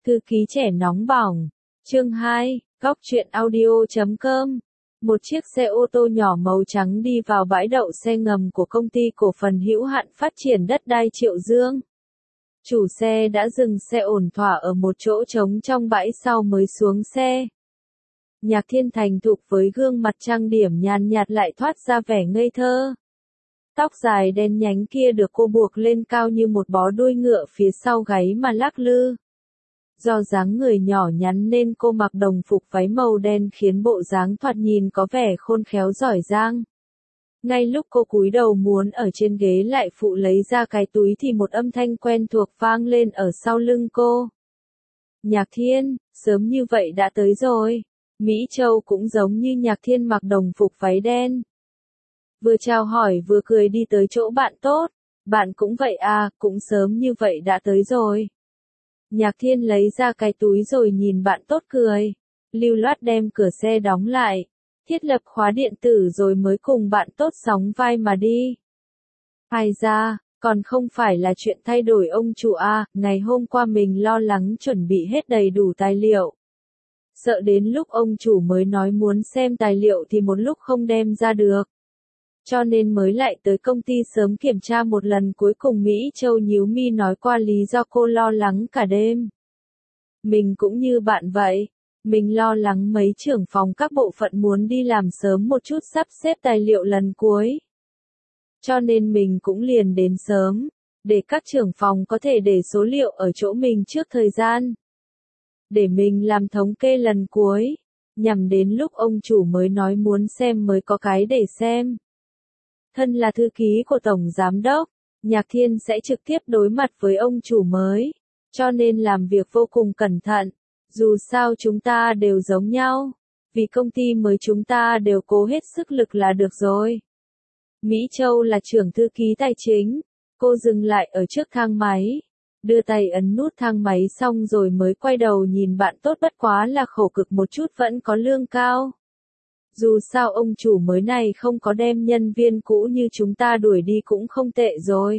Thư ký trẻ nóng bỏng. Chương 2, góc truyện audio.com. Một chiếc xe ô tô nhỏ màu trắng đi vào bãi đậu xe ngầm của công ty cổ phần hữu hạn phát triển đất đai Triệu Dương. Chủ xe đã dừng xe ổn thỏa ở một chỗ trống trong bãi sau mới xuống xe. Nhạc Thiên thành thục với gương mặt trang điểm nhàn nhạt lại thoát ra vẻ ngây thơ. Tóc dài đen nhánh kia được cô buộc lên cao như một bó đuôi ngựa phía sau gáy mà lắc lư. Do dáng người nhỏ nhắn nên cô mặc đồng phục váy màu đen khiến bộ dáng thoạt nhìn có vẻ khôn khéo giỏi giang. Ngay lúc cô cúi đầu muốn ở trên ghế lại phụ lấy ra cái túi thì một âm thanh quen thuộc vang lên ở sau lưng cô. Nhạc Thiên, sớm như vậy đã tới rồi. Mỹ Châu cũng giống như Nhạc Thiên mặc đồng phục váy đen. Vừa chào hỏi vừa cười đi tới chỗ bạn tốt. Bạn cũng vậy à, cũng sớm như vậy đã tới rồi. Nhạc Thiên lấy ra cái túi rồi nhìn bạn tốt cười. Lưu loát đem cửa xe đóng lại. Thiết lập khóa điện tử rồi mới cùng bạn tốt sóng vai mà đi. Hay ra, còn không phải là chuyện thay đổi ông chủ à, ngày hôm qua mình lo lắng chuẩn bị hết đầy đủ tài liệu. Sợ đến lúc ông chủ mới nói muốn xem tài liệu thì một lúc không đem ra được. Cho nên mới lại tới công ty sớm kiểm tra một lần, cuối cùng Mỹ Châu nhíu mi nói qua lý do cô lo lắng cả đêm. Mình cũng như bạn vậy. Mình lo lắng mấy trưởng phòng các bộ phận muốn đi làm sớm một chút sắp xếp tài liệu lần cuối. Cho nên mình cũng liền đến sớm, để các trưởng phòng có thể để số liệu ở chỗ mình trước thời gian. Để mình làm thống kê lần cuối, nhằm đến lúc ông chủ mới nói muốn xem mới có cái để xem. Thân là thư ký của Tổng Giám đốc, Nhạc Thiên sẽ trực tiếp đối mặt với ông chủ mới, cho nên làm việc vô cùng cẩn thận. Dù sao chúng ta đều giống nhau, vì công ty mới chúng ta đều cố hết sức lực là được rồi. Mỹ Châu là trưởng thư ký tài chính, cô dừng lại ở trước thang máy, đưa tay ấn nút thang máy xong rồi mới quay đầu nhìn bạn tốt, bất quá là khổ cực một chút vẫn có lương cao. Dù sao ông chủ mới này không có đem nhân viên cũ như chúng ta đuổi đi cũng không tệ rồi.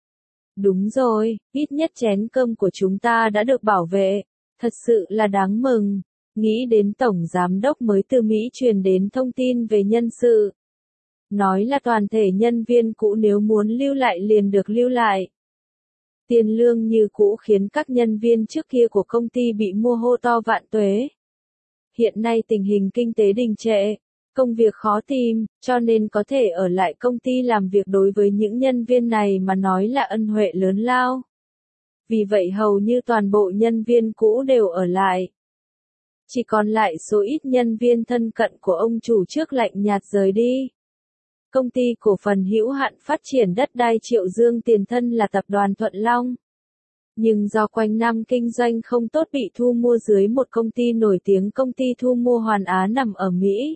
Đúng rồi, ít nhất chén cơm của chúng ta đã được bảo vệ. Thật sự là đáng mừng. Nghĩ đến Tổng Giám đốc mới từ Mỹ truyền đến thông tin về nhân sự. Nói là toàn thể nhân viên cũ nếu muốn lưu lại liền được lưu lại. Tiền lương như cũ khiến các nhân viên trước kia của công ty bị mua hô to vạn tuế. Hiện nay tình hình kinh tế đình trệ, công việc khó tìm, cho nên có thể ở lại công ty làm việc đối với những nhân viên này mà nói là ân huệ lớn lao. Vì vậy hầu như toàn bộ nhân viên cũ đều ở lại. Chỉ còn lại số ít nhân viên thân cận của ông chủ trước lạnh nhạt rời đi. Công ty cổ phần hữu hạn phát triển đất đai Triệu Dương tiền thân là tập đoàn Thuận Long. Nhưng do quanh năm kinh doanh không tốt bị thu mua dưới một công ty nổi tiếng, công ty thu mua Hoàn Á nằm ở Mỹ.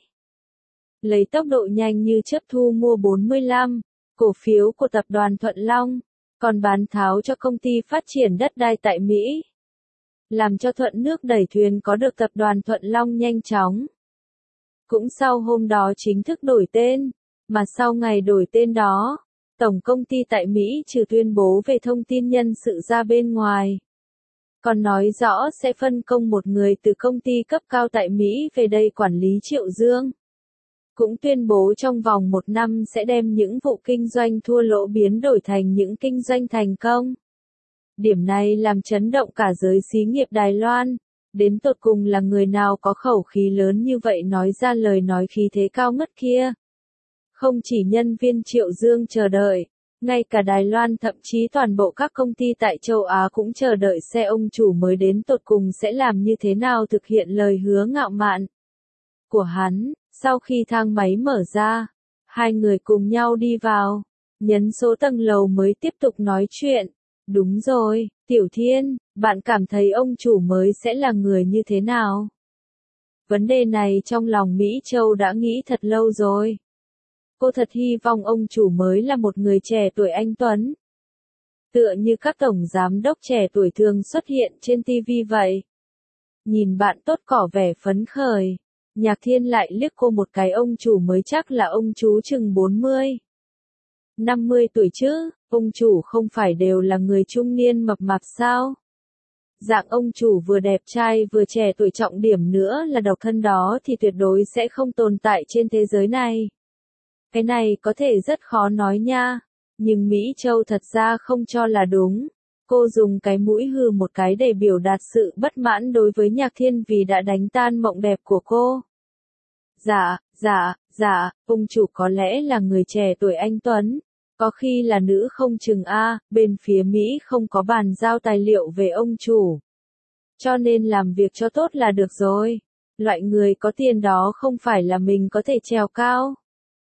Lấy tốc độ nhanh như chớp thu mua 45 cổ phiếu của tập đoàn Thuận Long, còn bán tháo cho công ty phát triển đất đai tại Mỹ. Làm cho thuận nước đẩy thuyền có được tập đoàn Thuận Long nhanh chóng. Cũng sau hôm đó chính thức đổi tên, mà sau ngày đổi tên đó, tổng công ty tại Mỹ trừ tuyên bố về thông tin nhân sự ra bên ngoài. Còn nói rõ sẽ phân công một người từ công ty cấp cao tại Mỹ về đây quản lý Triệu Dương. Cũng tuyên bố trong vòng 1 năm sẽ đem những vụ kinh doanh thua lỗ biến đổi thành những kinh doanh thành công. Điểm này làm chấn động cả giới xí nghiệp Đài Loan. Đến tột cùng là người nào có khẩu khí lớn như vậy nói ra lời nói khí thế cao ngất kia. Không chỉ nhân viên Triệu Dương chờ đợi, ngay cả Đài Loan thậm chí toàn bộ các công ty tại châu Á cũng chờ đợi xe ông chủ mới đến tột cùng sẽ làm như thế nào thực hiện lời hứa ngạo mạn của hắn. Sau khi thang máy mở ra, hai người cùng nhau đi vào, nhấn số tầng lầu mới tiếp tục nói chuyện. Đúng rồi, Tiểu Thiên, bạn cảm thấy ông chủ mới sẽ là người như thế nào? Vấn đề này trong lòng Mỹ Châu đã nghĩ thật lâu rồi. Cô thật hy vọng ông chủ mới là một người trẻ tuổi anh tuấn. Tựa như các tổng giám đốc trẻ tuổi thường xuất hiện trên TV vậy. Nhìn bạn tốt tỏ vẻ phấn khởi. Nhạc Thiên lại liếc cô một cái, ông chủ mới chắc là ông chú chừng 40, 50 tuổi chứ, ông chủ không phải đều là người trung niên mập mạp sao? Dạng ông chủ vừa đẹp trai vừa trẻ tuổi, trọng điểm nữa là độc thân đó thì tuyệt đối sẽ không tồn tại trên thế giới này. Cái này có thể rất khó nói nha, nhưng Mỹ Châu thật ra không cho là đúng. Cô dùng cái mũi hừ một cái để biểu đạt sự bất mãn đối với Nhạc Thiên vì đã đánh tan mộng đẹp của cô. Dạ, ông chủ có lẽ là người trẻ tuổi anh Tuấn. Có khi là nữ không chừng a, bên phía Mỹ không có bàn giao tài liệu về ông chủ. Cho nên làm việc cho tốt là được rồi. Loại người có tiền đó không phải là mình có thể trèo cao.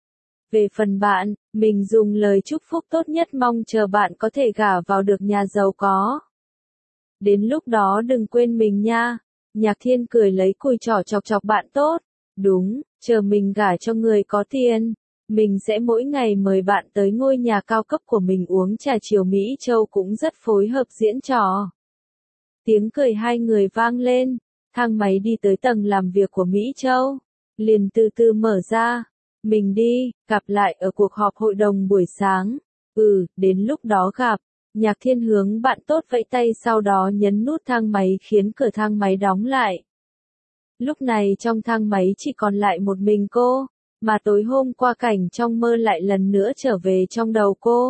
Về phần bạn, mình dùng lời chúc phúc tốt nhất mong chờ bạn có thể gả vào được nhà giàu có. Đến lúc đó đừng quên mình nha. Nhạc Thiên cười lấy cùi trỏ chọc chọc bạn tốt. Đúng, chờ mình gả cho người có tiền. Mình sẽ mỗi ngày mời bạn tới ngôi nhà cao cấp của mình uống trà chiều. Mỹ Châu cũng rất phối hợp diễn trò. Tiếng cười hai người vang lên, thang máy đi tới tầng làm việc của Mỹ Châu. Liền từ từ mở ra. Mình đi, gặp lại ở cuộc họp hội đồng buổi sáng. Đến lúc đó gặp. Nhạc Thiên hướng bạn tốt vẫy tay sau đó nhấn nút thang máy khiến cửa thang máy đóng lại. Lúc này trong thang máy chỉ còn lại một mình cô, mà tối hôm qua cảnh trong mơ lại lần nữa trở về trong đầu cô.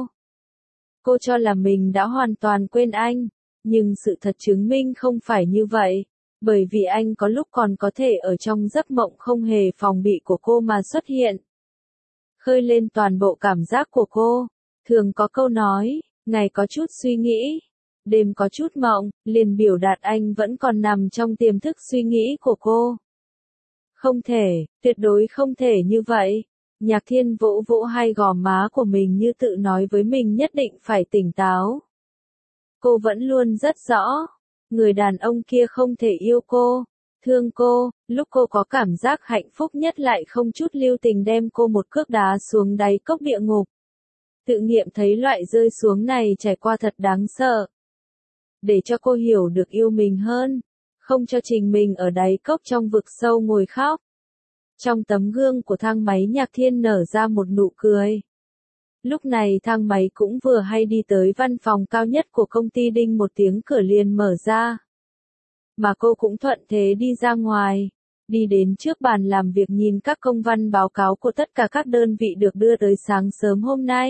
Cô cho là mình đã hoàn toàn quên anh, nhưng sự thật chứng minh không phải như vậy, bởi vì anh có lúc còn có thể ở trong giấc mộng không hề phòng bị của cô mà xuất hiện. Khơi lên toàn bộ cảm giác của cô. Thường có câu nói, ngày có chút suy nghĩ, đêm có chút mộng, liền biểu đạt anh vẫn còn nằm trong tiềm thức suy nghĩ của cô. Không thể, tuyệt đối không thể như vậy. Nhạc Thiên vỗ vỗ hai gò má của mình như tự nói với mình nhất định phải tỉnh táo. Cô vẫn luôn rất rõ, người đàn ông kia không thể yêu cô, thương cô, lúc cô có cảm giác hạnh phúc nhất lại không chút lưu tình đem cô một cước đá xuống đáy cốc địa ngục. Tự nghiệm thấy loại rơi xuống này trải qua thật đáng sợ. Để cho cô hiểu được yêu mình hơn, không cho trình mình ở đáy cốc trong vực sâu ngồi khóc. Trong tấm gương của thang máy Nhạc Thiên nở ra một nụ cười. Lúc này thang máy cũng vừa hay đi tới văn phòng cao nhất của công ty, đinh một tiếng cửa liền mở ra. Mà cô cũng thuận thế đi ra ngoài, đi đến trước bàn làm việc nhìn các công văn báo cáo của tất cả các đơn vị được đưa tới sáng sớm hôm nay.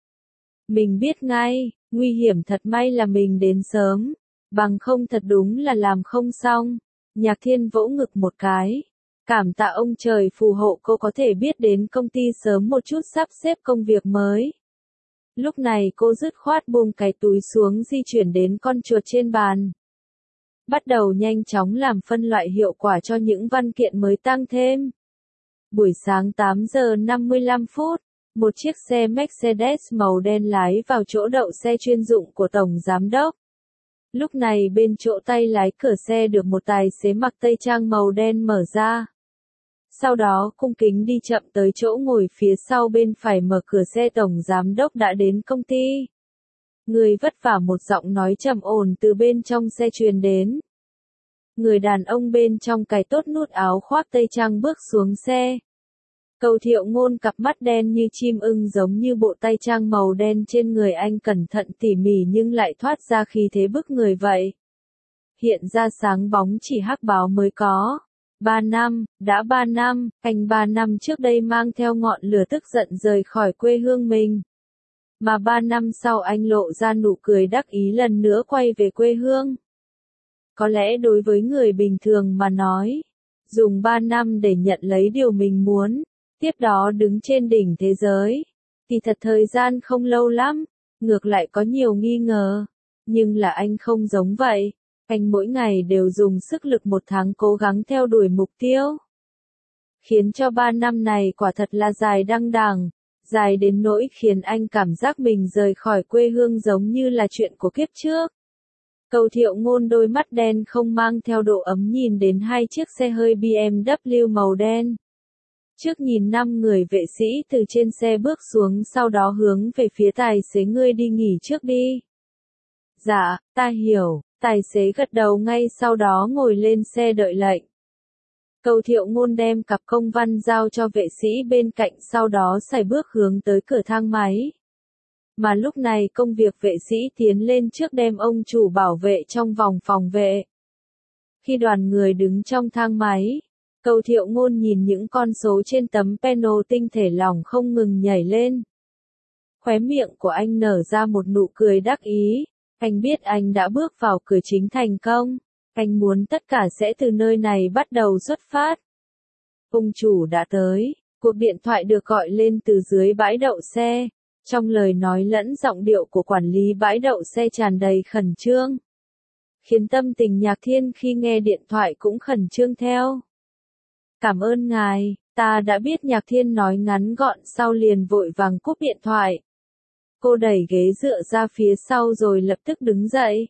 Mình biết ngay, nguy hiểm thật, may là mình đến sớm, bằng không thật đúng là làm không xong. Nhạc Thiên vỗ ngực một cái. Cảm tạ ông trời phù hộ cô có thể biết đến công ty sớm một chút sắp xếp công việc mới. Lúc này cô dứt khoát buông cái túi xuống di chuyển đến con chuột trên bàn. Bắt đầu nhanh chóng làm phân loại hiệu quả cho những văn kiện mới tăng thêm. Buổi sáng 8 giờ 55 phút, một chiếc xe Mercedes màu đen lái vào chỗ đậu xe chuyên dụng của Tổng Giám đốc. Lúc này bên chỗ tay lái cửa xe được một tài xế mặc tây trang màu đen mở ra. Sau đó cung kính đi chậm tới chỗ ngồi phía sau bên phải mở cửa xe. Tổng Giám đốc đã đến công ty. Người vất vả, một giọng nói trầm ổn từ bên trong xe truyền đến. Người đàn ông bên trong cài tốt nút áo khoác tây trang bước xuống xe. Cầu Thiệu Ngôn cặp mắt đen như chim ưng giống như bộ tây trang màu đen trên người anh cẩn thận tỉ mỉ nhưng lại thoát ra khí thế bức người vậy. Hiện ra sáng bóng chỉ hắc báo mới có. 3 năm, đã 3 năm, anh 3 năm trước đây mang theo ngọn lửa tức giận rời khỏi quê hương mình. Mà 3 năm sau anh lộ ra nụ cười đắc ý lần nữa quay về quê hương. Có lẽ đối với người bình thường mà nói, dùng 3 năm để nhận lấy điều mình muốn, tiếp đó đứng trên đỉnh thế giới, thì thật thời gian không lâu lắm, ngược lại có nhiều nghi ngờ. Nhưng là anh không giống vậy. Anh mỗi ngày đều dùng sức lực 1 tháng cố gắng theo đuổi mục tiêu. Khiến cho 3 năm này quả thật là dài đăng đẳng, dài đến nỗi khiến anh cảm giác mình rời khỏi quê hương giống như là chuyện của kiếp trước. Cầu Thiệu Ngôn đôi mắt đen không mang theo độ ấm nhìn đến 2 chiếc xe hơi BMW màu đen. Trước nhìn 5 người vệ sĩ từ trên xe bước xuống, sau đó hướng về phía tài xế, ngươi đi nghỉ trước đi. Dạ, ta hiểu. Tài xế gật đầu ngay sau đó ngồi lên xe đợi lệnh. Cầu Thiệu Ngôn đem cặp công văn giao cho vệ sĩ bên cạnh, sau đó sải bước hướng tới cửa thang máy. Mà lúc này công việc vệ sĩ tiến lên trước đem ông chủ bảo vệ trong vòng phòng vệ. Khi đoàn người đứng trong thang máy, Cầu Thiệu Ngôn nhìn những con số trên tấm panel tinh thể lòng không ngừng nhảy lên. Khóe miệng của anh nở ra một nụ cười đắc ý, anh biết anh đã bước vào cửa chính thành công, anh muốn tất cả sẽ từ nơi này bắt đầu xuất phát. Ông chủ đã tới, cuộc điện thoại được gọi lên từ dưới bãi đậu xe, trong lời nói lẫn giọng điệu của quản lý bãi đậu xe tràn đầy khẩn trương. Khiến tâm tình Nhạc Thiên khi nghe điện thoại cũng khẩn trương theo. Cảm ơn ngài, ta đã biết, Nhạc Thiên nói ngắn gọn sau liền vội vàng cúp điện thoại. Cô đẩy ghế dựa ra phía sau rồi lập tức đứng dậy.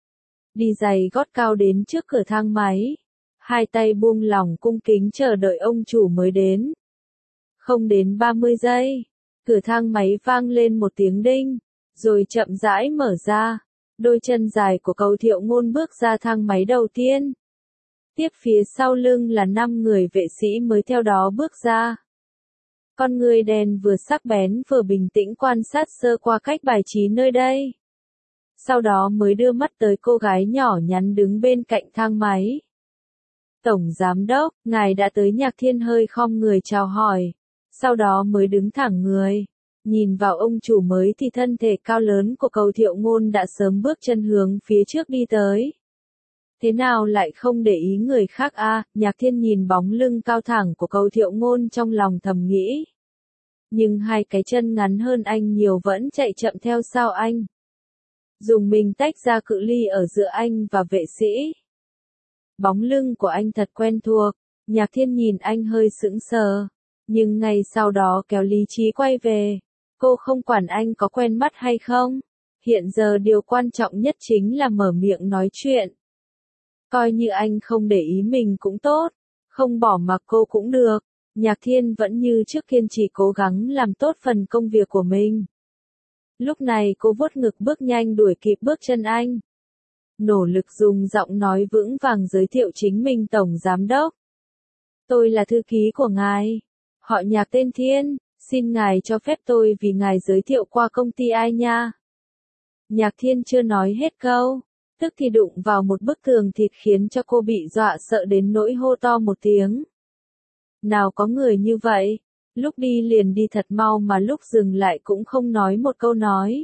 Đi giày gót cao đến trước cửa thang máy. Hai tay buông lỏng cung kính chờ đợi ông chủ mới đến. Không đến 30 giây, cửa thang máy vang lên một tiếng đinh, rồi chậm rãi mở ra. Đôi chân dài của Cầu Thiệu Ngôn bước ra thang máy đầu tiên. Tiếp phía sau lưng là 5 người vệ sĩ mới theo đó bước ra. Con người đèn vừa sắc bén vừa bình tĩnh quan sát sơ qua cách bài trí nơi đây. Sau đó mới đưa mắt tới cô gái nhỏ nhắn đứng bên cạnh thang máy. Tổng Giám Đốc, ngài đã tới. Nhạc Thiên hơi khom người chào hỏi. Sau đó mới đứng thẳng người. Nhìn vào ông chủ mới thì thân thể cao lớn của Cầu Thiệu Ngôn đã sớm bước chân hướng phía trước đi tới. Thế nào lại không để ý người khác a? Nhạc Thiên nhìn bóng lưng cao thẳng của Cầu Thiệu Ngôn trong lòng thầm nghĩ. Nhưng hai cái chân ngắn hơn anh nhiều vẫn chạy chậm theo sau anh. Dùng mình tách ra cự ly ở giữa anh và vệ sĩ. Bóng lưng của anh thật quen thuộc, Nhạc Thiên nhìn anh hơi sững sờ. Nhưng ngay sau đó kéo lý trí quay về. Cô không quản anh có quen mắt hay không. Hiện giờ điều quan trọng nhất chính là mở miệng nói chuyện. Coi như anh không để ý mình cũng tốt, không bỏ mặc cô cũng được. Nhạc Thiên vẫn như trước kiên trì cố gắng làm tốt phần công việc của mình. Lúc này cô vuốt ngực bước nhanh đuổi kịp bước chân anh. Nỗ lực dùng giọng nói vững vàng giới thiệu chính mình. Tổng Giám Đốc. Tôi là thư ký của ngài. Họ Nhạc, tên Thiên, xin ngài cho phép tôi vì ngài giới thiệu qua công ty ai nha. Nhạc Thiên chưa nói hết câu, tức thì đụng vào một bức tường thịt khiến cho cô bị dọa sợ đến nỗi hô to một tiếng. Nào có người như vậy, lúc đi liền đi thật mau mà lúc dừng lại cũng không nói một câu nói.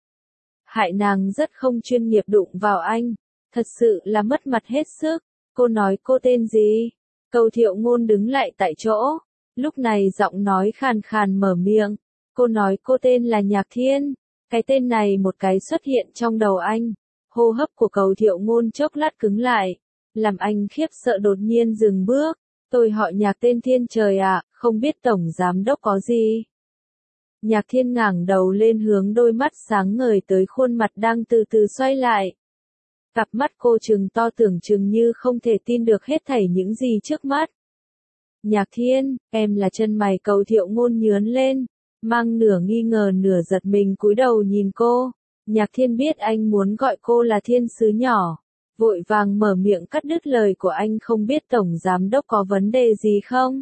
Hại nàng rất không chuyên nghiệp đụng vào anh, thật sự là mất mặt hết sức. Cô nói cô tên gì? Cầu Thiệu Ngôn đứng lại tại chỗ, lúc này giọng nói khàn khàn mở miệng. Cô nói cô tên là Nhạc Thiên. Cái tên này một cái xuất hiện trong đầu anh. Hô hấp của Cầu Thiệu Ngôn chốc lát cứng lại, làm anh khiếp sợ đột nhiên dừng bước. Tôi họ Nhạc, tên Thiên. Trời ạ, không biết Tổng Giám Đốc có gì. Nhạc Thiên ngẩng đầu lên hướng đôi mắt sáng ngời tới khuôn mặt đang từ từ xoay lại. Cặp mắt cô trừng to tưởng chừng như không thể tin được hết thảy những gì trước mắt. Nhạc Thiên, em là? Chân mày Cầu Thiệu Ngôn nhướng lên, mang nửa nghi ngờ nửa giật mình cúi đầu nhìn cô. Nhạc Thiên biết anh muốn gọi cô là Thiên Sứ nhỏ, vội vàng mở miệng cắt đứt lời của anh. Không biết Tổng Giám Đốc có vấn đề gì không?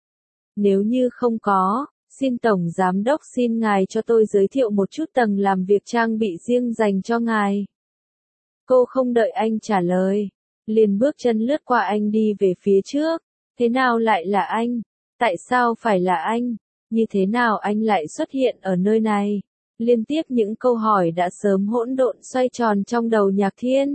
Nếu như không có, xin Tổng Giám Đốc xin ngài cho tôi giới thiệu một chút tầng làm việc trang bị riêng dành cho ngài. Cô không đợi anh trả lời, liền bước chân lướt qua anh đi về phía trước. Thế nào lại là anh? Tại sao phải là anh? Như thế nào anh lại xuất hiện ở nơi này? Liên tiếp những câu hỏi đã sớm hỗn độn xoay tròn trong đầu Nhạc Thiên.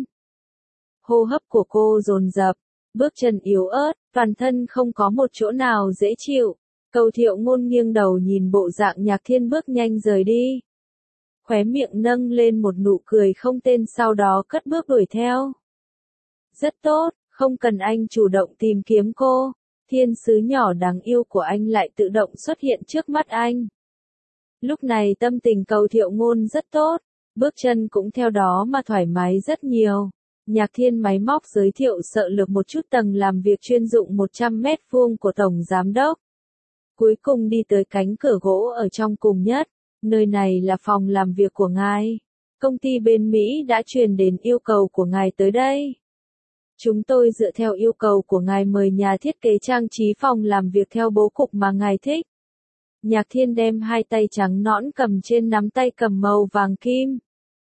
Hô hấp của cô dồn dập, bước chân yếu ớt, toàn thân không có một chỗ nào dễ chịu. Cầu Thiệu Ngôn nghiêng đầu nhìn bộ dạng Nhạc Thiên bước nhanh rời đi. Khóe miệng nâng lên một nụ cười không tên, sau đó cất bước đuổi theo. Rất tốt, không cần anh chủ động tìm kiếm cô. Thiên sứ nhỏ đáng yêu của anh lại tự động xuất hiện trước mắt anh. Lúc này tâm tình Cầu Thiệu Ngôn rất tốt, bước chân cũng theo đó mà thoải mái rất nhiều. Nhạc Thiên máy móc giới thiệu sợ lược một chút tầng làm việc chuyên dụng 100 mét vuông của Tổng Giám Đốc. Cuối cùng đi tới cánh cửa gỗ ở trong cùng nhất, nơi này là phòng làm việc của ngài. Công ty bên Mỹ đã truyền đến yêu cầu của ngài tới đây. Chúng tôi dựa theo yêu cầu của ngài mời nhà thiết kế trang trí phòng làm việc theo bố cục mà ngài thích. Nhạc Thiên đem hai tay trắng nõn cầm trên nắm tay cầm màu vàng kim.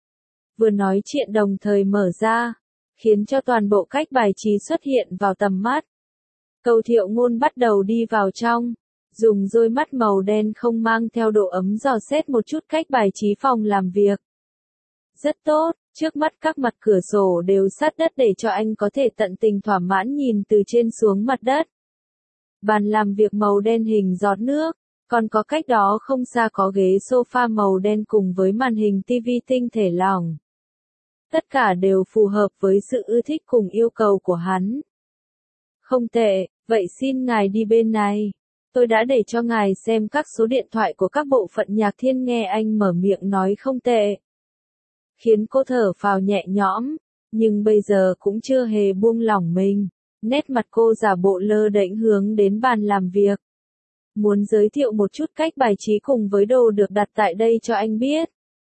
Vừa nói chuyện đồng thời mở ra, khiến cho toàn bộ cách bài trí xuất hiện vào tầm mắt. Cầu Thiệu Ngôn bắt đầu đi vào trong, dùng đôi mắt màu đen không mang theo độ ấm dò xét một chút cách bài trí phòng làm việc. Rất tốt, trước mắt các mặt cửa sổ đều sát đất để cho anh có thể tận tình thỏa mãn nhìn từ trên xuống mặt đất. Bàn làm việc màu đen hình giọt nước, còn có cách đó không xa có ghế sofa màu đen cùng với màn hình TV tinh thể lỏng. Tất cả đều phù hợp với sự ưa thích cùng yêu cầu của hắn. Không tệ, vậy xin ngài đi bên này. Tôi đã để cho ngài xem các số điện thoại của các bộ phận. Nhạc Thiên nghe anh mở miệng nói không tệ, khiến cô thở phào nhẹ nhõm, nhưng bây giờ cũng chưa hề buông lỏng mình. Nét mặt cô giả bộ lơ đễnh hướng đến bàn làm việc. Muốn giới thiệu một chút cách bài trí cùng với đồ được đặt tại đây cho anh biết.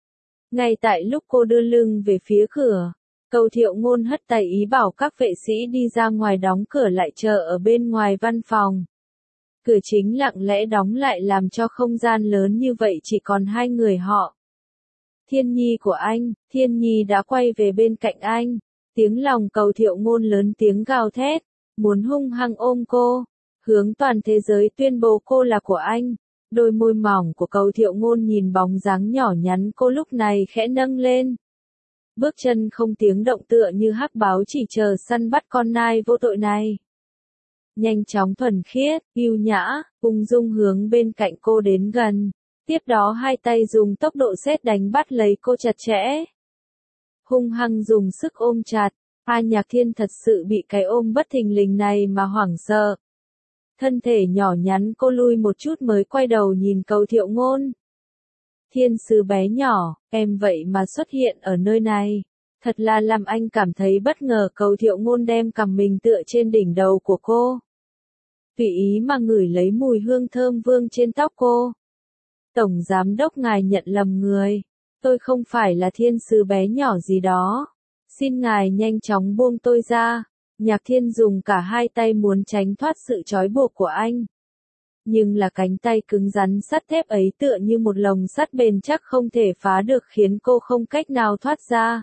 Ngay tại lúc cô đưa lưng về phía cửa, Cầu Thiệu Ngôn hất tay ý bảo các vệ sĩ đi ra ngoài đóng cửa lại chờ ở bên ngoài văn phòng. Cửa chính lặng lẽ đóng lại làm cho không gian lớn như vậy chỉ còn hai người họ. Thiên Nhi của anh, Thiên Nhi đã quay về bên cạnh anh. Tiếng lòng Cầu Thiệu Ngôn lớn tiếng gào thét, muốn hung hăng ôm cô, hướng toàn thế giới tuyên bố cô là của anh. Đôi môi mỏng của Cầu Thiệu Ngôn nhìn bóng dáng nhỏ nhắn cô lúc này khẽ nâng lên. Bước chân không tiếng động tựa như hắc báo chỉ chờ săn bắt con nai vô tội này. Nhanh chóng thuần khiết, yêu nhã, ung dung hướng bên cạnh cô đến gần. Tiếp đó hai tay dùng tốc độ sét đánh bắt lấy cô chặt chẽ. Hung hăng dùng sức ôm chặt. Nhạc Thiên thật sự bị cái ôm bất thình lình này mà hoảng sợ. Thân thể nhỏ nhắn cô lui một chút mới quay đầu nhìn Cầu Thiệu Ngôn. Thiên Sứ bé nhỏ, em vậy mà xuất hiện ở nơi này. Thật là làm anh cảm thấy bất ngờ. Cầu Thiệu Ngôn đem cằm mình tựa trên đỉnh đầu của cô. Tùy ý mà ngửi lấy mùi hương thơm vương trên tóc cô. Tổng giám đốc ngài nhận lầm người. Tôi không phải là thiên sứ bé nhỏ gì đó. Xin ngài nhanh chóng buông tôi ra. Nhạc Thiên dùng cả hai tay muốn tránh thoát sự trói buộc của anh. Nhưng là cánh tay cứng rắn sắt thép ấy tựa như một lồng sắt bền chắc không thể phá được khiến cô không cách nào thoát ra.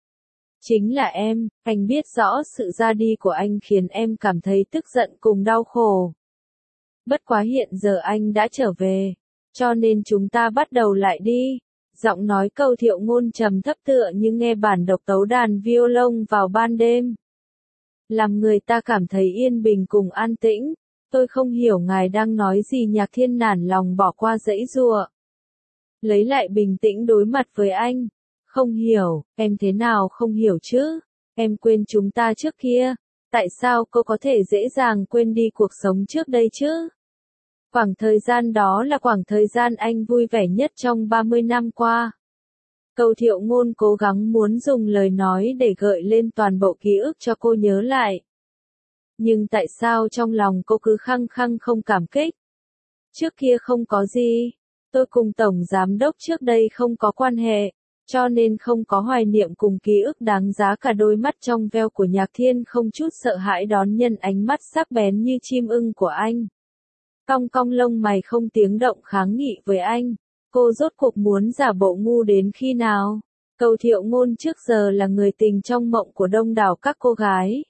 Chính là em, anh biết rõ sự ra đi của anh khiến em cảm thấy tức giận cùng đau khổ. Bất quá hiện giờ anh đã trở về, cho nên chúng ta bắt đầu lại đi. Giọng nói Cầu Thiệu Ngôn trầm thấp tựa như nghe bản độc tấu đàn violon vào ban đêm. Làm người ta cảm thấy yên bình cùng an tĩnh. Tôi không hiểu ngài đang nói gì. Nhạc Thiên nản lòng bỏ qua giãy giụa. Lấy lại bình tĩnh đối mặt với anh. Không hiểu, em thế nào không hiểu chứ? Em quên chúng ta trước kia. Tại sao cô có thể dễ dàng quên đi cuộc sống trước đây chứ? Khoảng thời gian đó là khoảng thời gian anh vui vẻ nhất trong 30 năm qua. Cầu Thiệu Ngôn cố gắng muốn dùng lời nói để gợi lên toàn bộ ký ức cho cô nhớ lại. Nhưng tại sao trong lòng cô cứ khăng khăng không cảm kích? Trước kia không có gì. Tôi cùng Tổng Giám Đốc trước đây không có quan hệ, cho nên không có hoài niệm cùng ký ức đáng giá. Cả đôi mắt trong veo của Nhạc Thiên không chút sợ hãi đón nhận ánh mắt sắc bén như chim ưng của anh. Cong cong lông mày không tiếng động kháng nghị với anh. Cô rốt cuộc muốn giả bộ ngu đến khi nào? Cầu Thiệu Ngôn trước giờ là người tình trong mộng của đông đảo các cô gái.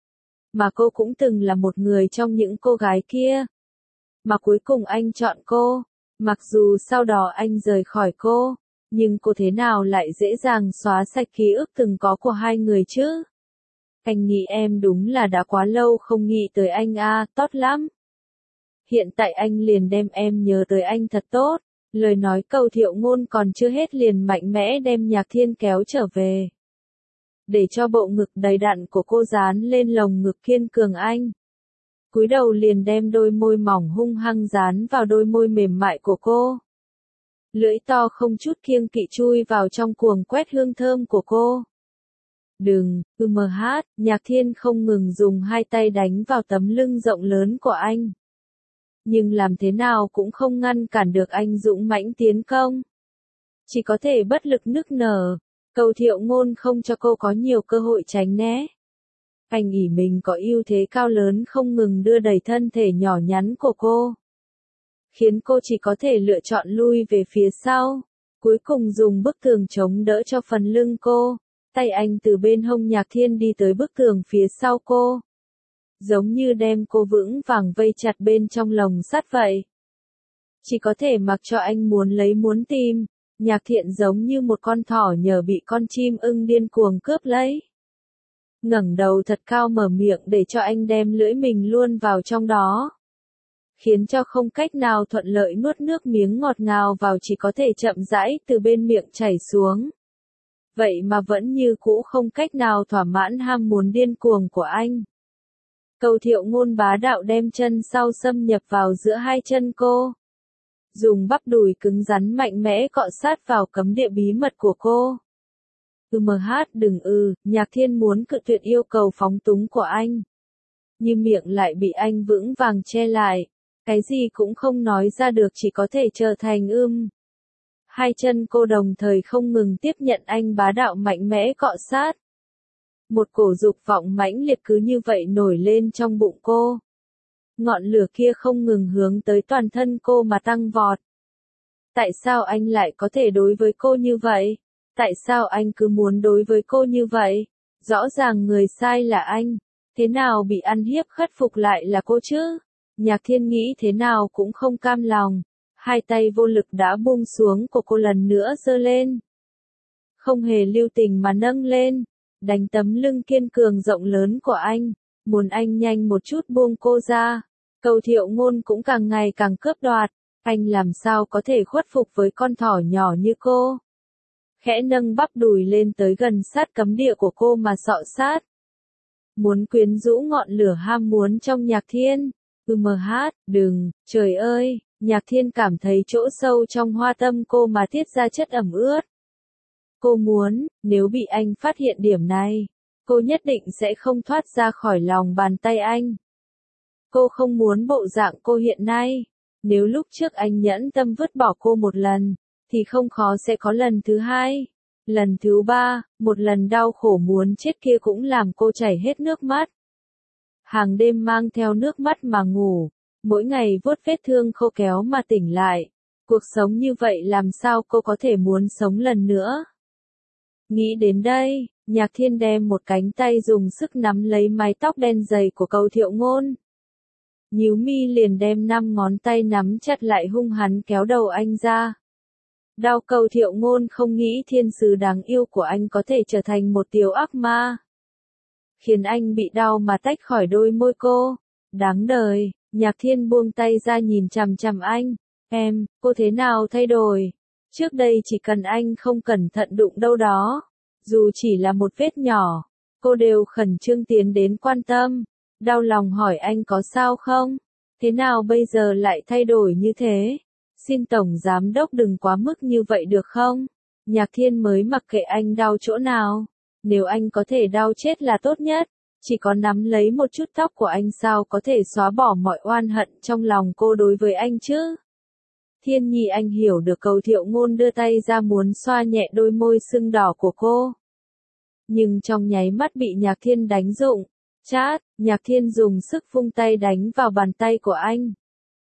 Mà cô cũng từng là một người trong những cô gái kia. Mà cuối cùng anh chọn cô. Mặc dù sau đó anh rời khỏi cô, nhưng cô thế nào lại dễ dàng xóa sạch ký ức từng có của hai người chứ? Anh nghĩ em đúng là đã quá lâu không nghĩ tới anh tốt lắm. Hiện tại anh liền đem em nhớ tới anh thật tốt. Lời nói Cầu Thiệu Ngôn còn chưa hết liền mạnh mẽ đem Nhạc Thiên kéo trở về. Để cho bộ ngực đầy đặn của cô dán lên lồng ngực kiên cường anh. Cúi đầu liền đem đôi môi mỏng hung hăng dán vào đôi môi mềm mại của cô. Lưỡi to không chút kiêng kỵ chui vào trong cuồng quét hương thơm của cô. Đừng, Nhạc Thiên không ngừng dùng hai tay đánh vào tấm lưng rộng lớn của anh. Nhưng làm thế nào cũng không ngăn cản được anh dũng mãnh tiến công. Chỉ có thể bất lực nức nở. Cầu Thiệu Ngôn không cho cô có nhiều cơ hội tránh né. Anh ỷ mình có ưu thế cao lớn không ngừng đưa đẩy thân thể nhỏ nhắn của cô. khiến cô chỉ có thể lựa chọn lui về phía sau. Cuối cùng dùng bức tường chống đỡ cho phần lưng cô. Tay anh từ bên hông Nhạc Thiên đi tới bức tường phía sau cô. Giống như đem cô vững vàng vây chặt bên trong lồng sắt vậy. Chỉ có thể mặc cho anh muốn lấy muốn tìm. Nhạc Thiện giống như một con thỏ nhờ bị con chim ưng điên cuồng cướp lấy. Ngẩng đầu thật cao mở miệng để cho anh đem lưỡi mình luôn vào trong đó. Khiến cho không cách nào thuận lợi nuốt nước miếng ngọt ngào vào, chỉ có thể chậm rãi từ bên miệng chảy xuống. Vậy mà vẫn như cũ không cách nào thỏa mãn ham muốn điên cuồng của anh. Cầu Thiệu Ngôn bá đạo đem chân sau xâm nhập vào giữa hai chân cô. Dùng bắp đùi cứng rắn mạnh mẽ cọ sát vào cấm địa bí mật của cô. Đừng Nhạc Thiên muốn cự tuyệt yêu cầu phóng túng của anh. Nhưng miệng lại bị anh vững vàng che lại. Cái gì cũng không nói ra được, chỉ có thể trở thành Hai chân cô đồng thời không ngừng tiếp nhận anh bá đạo mạnh mẽ cọ sát. Một cổ dục vọng mãnh liệt cứ như vậy nổi lên trong bụng cô. Ngọn lửa kia không ngừng hướng tới toàn thân cô mà tăng vọt. Tại sao anh lại có thể đối với cô như vậy? Tại sao anh cứ muốn đối với cô như vậy? Rõ ràng người sai là anh. Thế nào bị ăn hiếp khất phục lại là cô chứ? Nhạc Thiên nghĩ thế nào cũng không cam lòng. Hai tay vô lực đã buông xuống của cô lần nữa giơ lên. Không hề lưu tình mà nâng lên. Đánh tấm lưng kiên cường rộng lớn của anh. Muốn anh nhanh một chút buông cô ra. Cầu Thiệu Ngôn cũng càng ngày càng cướp đoạt. Anh làm sao có thể khuất phục với con thỏ nhỏ như cô. Khẽ nâng bắp đùi lên tới gần sát cấm địa của cô mà sọ sát. Muốn quyến rũ ngọn lửa ham muốn trong Nhạc Thiên. Đừng, trời ơi, Nhạc Thiên cảm thấy chỗ sâu trong hoa tâm cô mà tiết ra chất ẩm ướt. Cô muốn, nếu bị anh phát hiện điểm này, cô nhất định sẽ không thoát ra khỏi lòng bàn tay anh. Cô không muốn bộ dạng cô hiện nay. Nếu lúc trước anh nhẫn tâm vứt bỏ cô một lần, thì không khó sẽ có lần thứ hai, lần thứ ba, một lần đau khổ muốn chết kia cũng làm cô chảy hết nước mắt. Hàng đêm mang theo nước mắt mà ngủ, mỗi ngày vuốt vết thương khô kéo mà tỉnh lại. Cuộc sống như vậy làm sao cô có thể muốn sống lần nữa? Nghĩ đến đây, Nhạc Thiên đem một cánh tay dùng sức nắm lấy mái tóc đen dày của Cầu Thiệu Ngôn. Nhíu mi liền đem 5 ngón tay nắm chặt lại hung hăng kéo đầu anh ra. Đau. Cầu Thiệu Ngôn không nghĩ thiên sứ đáng yêu của anh có thể trở thành một tiểu ác ma. Khiến anh bị đau mà tách khỏi đôi môi cô. Đáng đời, Nhạc Thiên buông tay ra nhìn chằm chằm anh. Cô thế nào thay đổi? Trước đây chỉ cần anh không cẩn thận đụng đâu đó, dù chỉ là một vết nhỏ, cô đều khẩn trương tiến đến quan tâm. Đau lòng hỏi anh có sao không? Thế nào bây giờ lại thay đổi như thế? Xin Tổng Giám Đốc đừng quá mức như vậy được không? Nhạc Thiên mới mặc kệ anh đau chỗ nào. Nếu anh có thể đau chết là tốt nhất. Chỉ có nắm lấy một chút tóc của anh sao có thể xóa bỏ mọi oan hận trong lòng cô đối với anh chứ? Thiên Nhi, anh hiểu được. Cầu Thiệu Ngôn đưa tay ra muốn xoa nhẹ đôi môi sưng đỏ của cô. Nhưng trong nháy mắt bị Nhạc Thiên đánh rụng. Chát, Nhạc Thiên dùng sức vung tay đánh vào bàn tay của anh.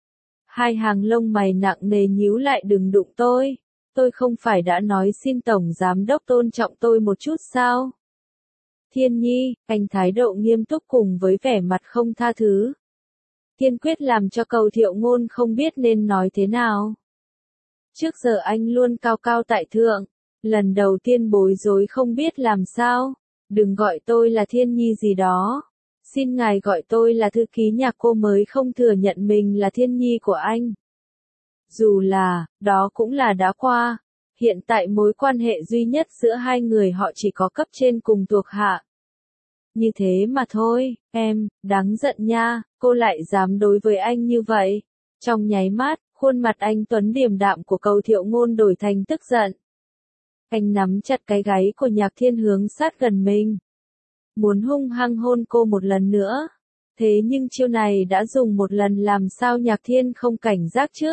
Hai hàng lông mày nặng nề nhíu lại. Đừng đụng tôi. Tôi không phải đã nói xin Tổng Giám Đốc tôn trọng tôi một chút sao? Thiên Nhi, anh thái độ nghiêm túc cùng với vẻ mặt không tha thứ. Kiên quyết làm cho Cầu Thiệu Ngôn không biết nên nói thế nào. Trước giờ anh luôn cao cao tại thượng. Lần đầu tiên bối rối không biết làm sao. Đừng gọi tôi là Thiên Nhi gì đó. Xin ngài gọi tôi là thư ký Nhạc. Cô mới không thừa nhận mình là Thiên Nhi của anh. Dù là, đó cũng là đã qua. Hiện tại mối quan hệ duy nhất giữa hai người họ chỉ có cấp trên cùng thuộc hạ. Như thế mà thôi, đáng giận nha, cô lại dám đối với anh như vậy. Trong nháy mắt, khuôn mặt anh tuấn điềm đạm của Cầu Thiệu Ngôn đổi thành tức giận. Anh nắm chặt cái gáy của Nhạc Thiên hướng sát gần mình. Muốn hung hăng hôn cô một lần nữa. Thế nhưng chiêu này đã dùng một lần, làm sao Nhạc Thiên không cảnh giác chứ?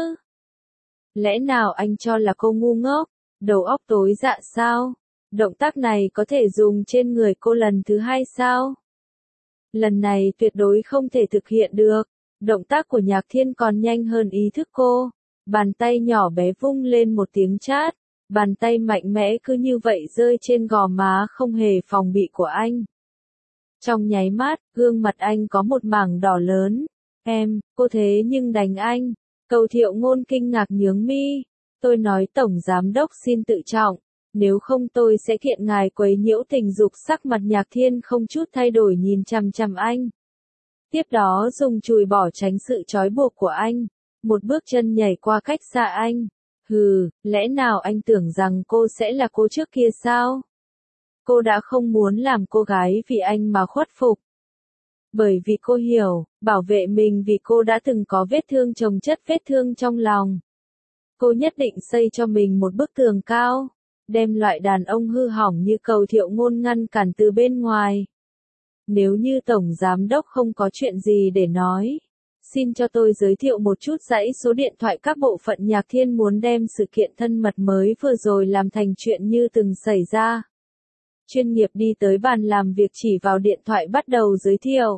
Lẽ nào anh cho là cô ngu ngốc, đầu óc tối dạ sao? Động tác này có thể dùng trên người cô lần thứ hai sao? Lần này tuyệt đối không thể thực hiện được. Động tác của Nhạc Thiên còn nhanh hơn ý thức cô. Bàn tay nhỏ bé vung lên một tiếng chát. Bàn tay mạnh mẽ cứ như vậy rơi trên gò má không hề phòng bị của anh. Trong nháy mắt, gương mặt anh có một mảng đỏ lớn. Cô thế nhưng đánh anh. Cầu Thiệu Ngôn kinh ngạc nhướng mi. Tôi nói Tổng Giám Đốc xin tự trọng. Nếu không tôi sẽ kiện ngài quấy nhiễu tình dục. Sắc mặt Nhạc Thiên không chút thay đổi nhìn chằm chằm anh. Tiếp đó dùng chùi bỏ tránh sự trói buộc của anh. Một bước chân nhảy qua cách xa anh. Hừ, lẽ nào anh tưởng rằng cô sẽ là cô trước kia sao? Cô đã không muốn làm cô gái vì anh mà khuất phục. Bởi vì cô hiểu, bảo vệ mình vì cô đã từng có vết thương chồng chất vết thương trong lòng. Cô nhất định xây cho mình một bức tường cao, đem loại đàn ông hư hỏng như Cầu Thiệu Ngôn ngăn cản từ bên ngoài. Nếu như Tổng Giám Đốc không có chuyện gì để nói, xin cho tôi giới thiệu một chút dãy số điện thoại các bộ phận. Nhạc Thiên muốn đem sự kiện thân mật mới vừa rồi làm thành chuyện như từng xảy ra. Chuyên nghiệp đi tới bàn làm việc chỉ vào điện thoại bắt đầu giới thiệu.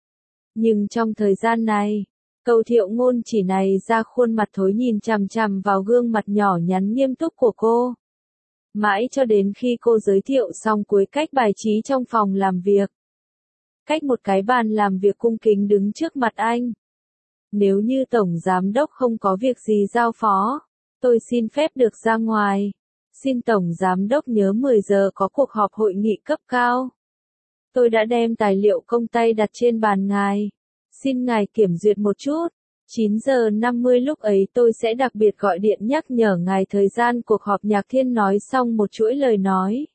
Nhưng trong thời gian này, Cầu Thiệu Ngôn chỉ này ra khuôn mặt thối nhìn chằm chằm vào gương mặt nhỏ nhắn nghiêm túc của cô. Mãi cho đến khi cô giới thiệu xong cuối cách bài trí trong phòng làm việc. Cách một cái bàn làm việc cung kính đứng trước mặt anh. Nếu như Tổng Giám Đốc không có việc gì giao phó, tôi xin phép được ra ngoài. Xin Tổng Giám Đốc nhớ 10 giờ có cuộc họp hội nghị cấp cao. Tôi đã đem tài liệu công tay đặt trên bàn ngài. Xin ngài kiểm duyệt một chút. 9 giờ 50 lúc ấy tôi sẽ đặc biệt gọi điện nhắc nhở ngài thời gian cuộc họp. Nhạc Thiên nói xong một chuỗi lời nói.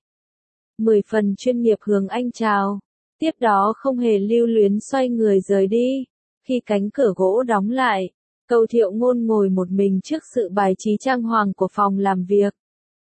10 phần chuyên nghiệp hướng anh chào. Tiếp đó không hề lưu luyến xoay người rời đi. Khi cánh cửa gỗ đóng lại, Cầu Thiệu Ngôn ngồi một mình trước sự bài trí trang hoàng của phòng làm việc.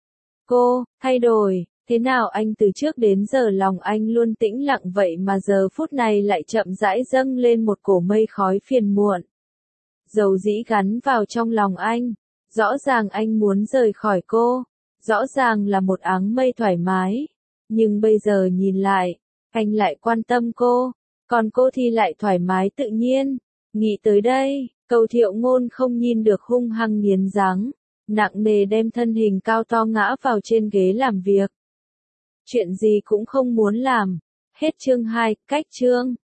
Cô, thay đổi, thế nào anh từ trước đến giờ lòng anh luôn tĩnh lặng vậy mà giờ phút này lại chậm rãi dâng lên một cổ mây khói phiền muộn. Dầu dĩ gắn vào trong lòng anh, rõ ràng anh muốn rời khỏi cô, rõ ràng là một áng mây thoải mái, nhưng bây giờ nhìn lại, anh lại quan tâm cô, còn cô thì lại thoải mái tự nhiên. Nghĩ tới đây, Cầu Thiệu Ngôn không nhìn được hung hăng nghiến răng, nặng nề đem thân hình cao to ngã vào trên ghế làm việc. Chuyện gì cũng không muốn làm. Hết chương 2, cách chương.